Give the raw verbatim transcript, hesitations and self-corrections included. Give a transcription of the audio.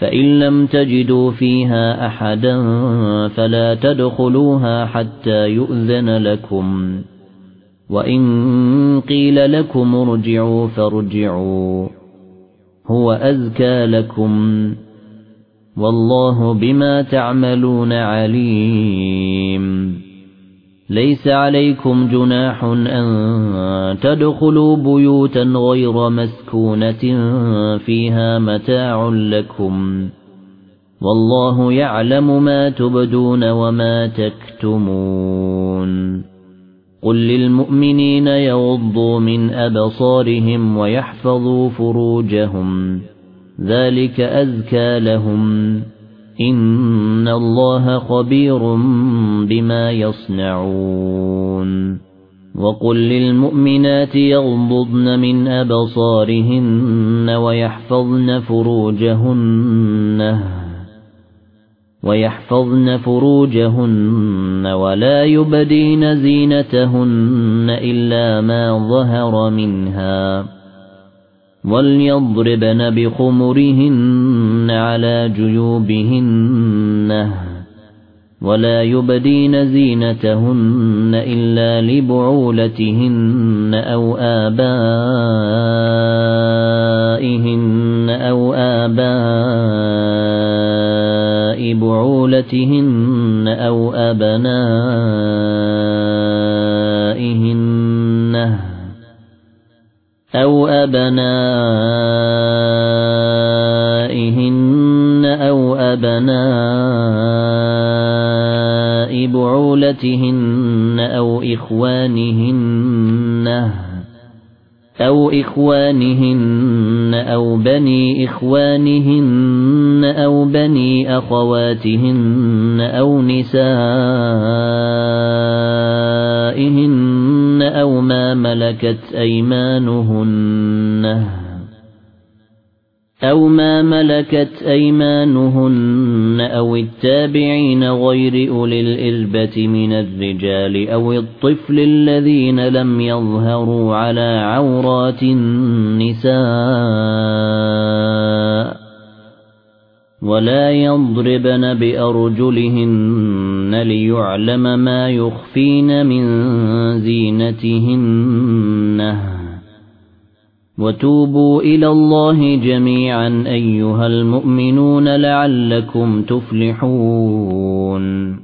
فإن لم تجدوا فيها أحدا فلا تدخلوها حتى يؤذن لكم وإن قيل لكم ارجعوا فارجعوا هو أزكى لكم والله بما تعملون عليم ليس عليكم جناح أن تدخلوا بيوتا غير مسكونة فيها متاع لكم والله يعلم ما تبدون وما تكتمون قل للمؤمنين يغضوا من أبصارهم ويحفظوا فروجهم ذلك أزكى لهم إن الله خبير بما يصنعون وقل للمؤمنات يغضضن من أبصارهن ويحفظن فروجهن ويحفظن فروجهن ولا يبدين زينتهن إلا ما ظهر منها وليضربن بخمرهن على جيوبهن ولا يبدين زينتهن إلا لبعولتهن أو آبائهن أو آباء بعولتهن أو أبنائهن أو أبنائهن أو أبناء بعولتهن أو إخوانهن أو إخوانهن أو بني إخوانهن أو بني أخواتهن أو نسائهن أو ما ملكت أيمانهن أو ما ملكت أيمانهن أو التابعين غير أولي الإربة من الرجال أو الطفل الذين لم يظهروا على عورات النساء ولا يضربن بأرجلهن ليعلم ما يخفين من زينتهن وتوبوا إلى الله جميعا أيها المؤمنون لعلكم تفلحون